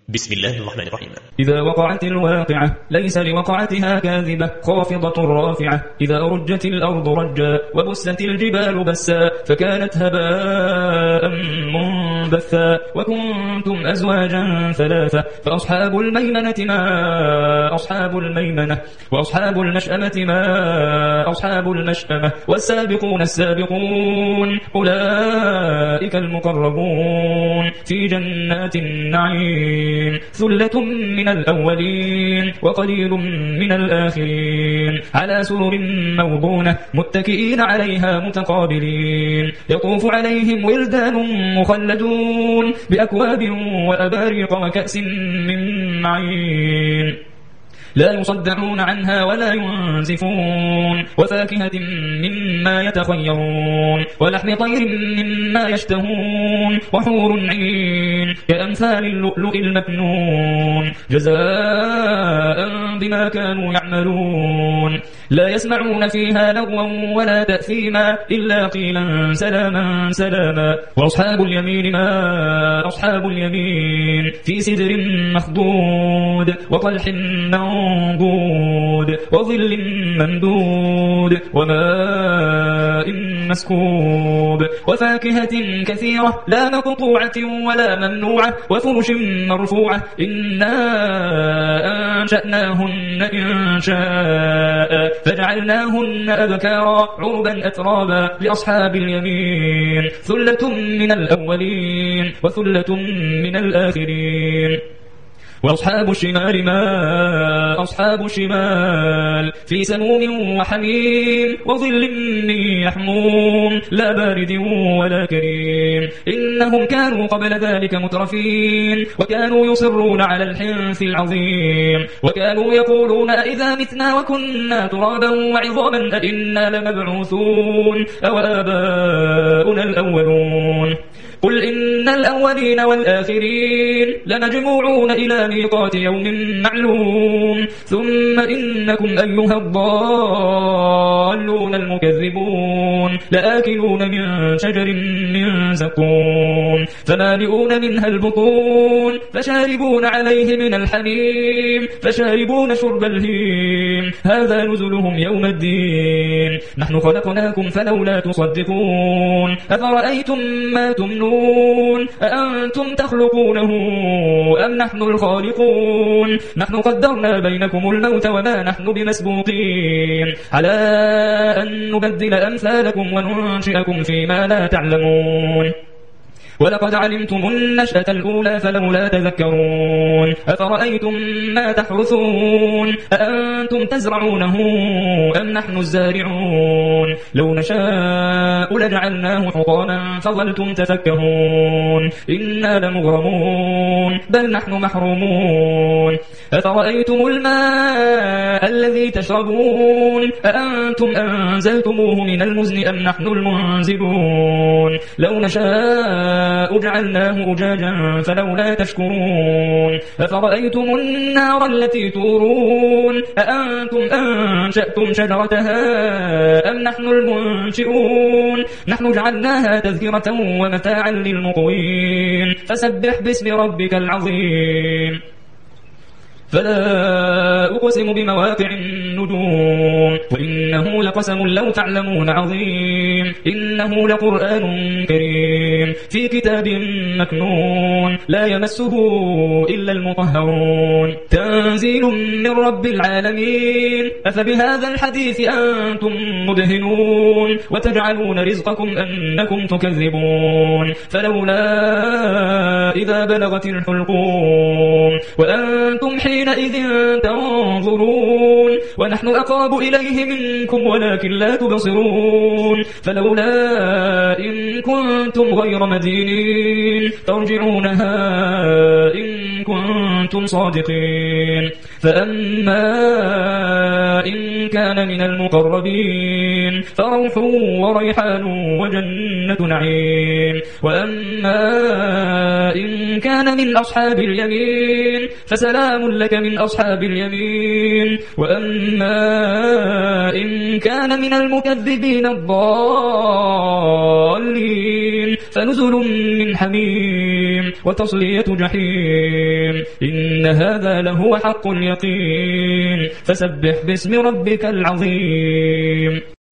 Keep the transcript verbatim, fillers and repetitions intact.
بسم الله الرحمن الرحيم. إذا وقعت الواقعة ليس لوقعتها كاذبة خافضة رافعة إذا رجت الأرض رجا وبست الجبال بسا فكانت هباء منبثا وكنتم أزواجا ثلاثة فأصحاب الميمنة ما أصحاب الميمنة وأصحاب المشأمة ما أصحاب المشأمة والسابقون السابقون أولئك المقربون في جنات النعيم ثلة من الأولين وقليل من الآخرين على سرر موضونة متكئين عليها متقابلين يطوف عليهم ولدان مخلدون بأكواب وأباريق وكأس من معين لا يصدعون عنها ولا ينزفون وفاكهة مما يتخيرون ولحم طير مما يشتهون وحور عين كأمثال اللؤلؤ المكنون جزاء بما كانوا يعملون لا يسمعون فيها لغوا ولا تأثيما إلا قيلا سلاما سلاما وأصحاب اليمين ما أصحاب اليمين في سدر مخضود وطلح منضود وظل ممدود وماء مسكوب وفاكهة كثيرة لا مقطوعة ولا ممنوعة وفرش مرفوعة إنا أنشأناهن إن شاء فجعلناهن أبكارا عربا أترابا لأصحاب اليمين ثلة من الأولين وثلة من الآخرين وأصحاب الشمال ما أصحاب الشمال في سموم وحميم وظل من يحموم لا بارد ولا كريم إنهم كانوا قبل ذلك مترفين وكانوا يصرون على الحنث العظيم وكانوا يقولون أئذا متنا وكنا ترابا وعظاما أئنا لمبعوثون أو آباؤنا الأولون قل إن الأولين والآخرين لمجموعون إلى ميقات يوم معلوم ثم إنكم أيها الضالون المكذبون لآكلون من شجر من زقوم فمالئون منها البطون فشاربون عليه من الحميم فشاربون شرب الهيم هذا نزلهم يوم الدين نحن خلقناكم فلولا تصدقون أفرأيتم ما تمنون أأنتم تخلقونه أم نحن الخالقون نحن قدرنا بينكم الموت وما نحن بمسبوقين على أن نبدل أمثالكم وننشئكم فيما لا تعلمون ولقد علمتم النشأة الأولى فلولا تذكرون أفرأيتم ما تحرثون أأنتم تزرعونه أم نحن الزارعون لو نشاء لجعلناه حطاما فظلتم تفكهون إنا لمغرمون بل نحن محرومون أفرأيتم الماء الذي تشربون أأنتم أنزلتموه من المزن أم نحن المنزلون لو نشاء جعلناه أجاجا فلولا تشكرون أفرأيتم النار التي تورون أأنتم أنشأتم شجرتها أم نحن المنشئون نحن جعلناها تذكرة ومتاعا للمقوين فسبح باسم ربك العظيم فلا أقسم بمواقع النجوم وإنه لقسم لو تعلمون عظيم إنه لقرآن كريم في كتاب مكنون لا يمسه إلا المطهرون تنزيل من رب العالمين أفبهذا الحديث أنتم مدهنون وتجعلون رزقكم أنكم تكذبون فلولا إذا بلغت الحلقوم وأنتم حين حينئذ تنظرون ونحن أقرب إليه منكم ولكن لا تبصرون فلولا إن كنتم غير مدينين ترجعونها إن كنتم صادقين فأما إن كان من المقربين فروح وريحان وجنة نعيم وأما إن كان من أصحاب اليمين فسلام لك من أصحاب اليمين وأما إن كان من المكذبين الضالين فنزل من حميم وتصلية جحيم إن هذا لهو حق اليقين فسبح باسم ربك العظيم.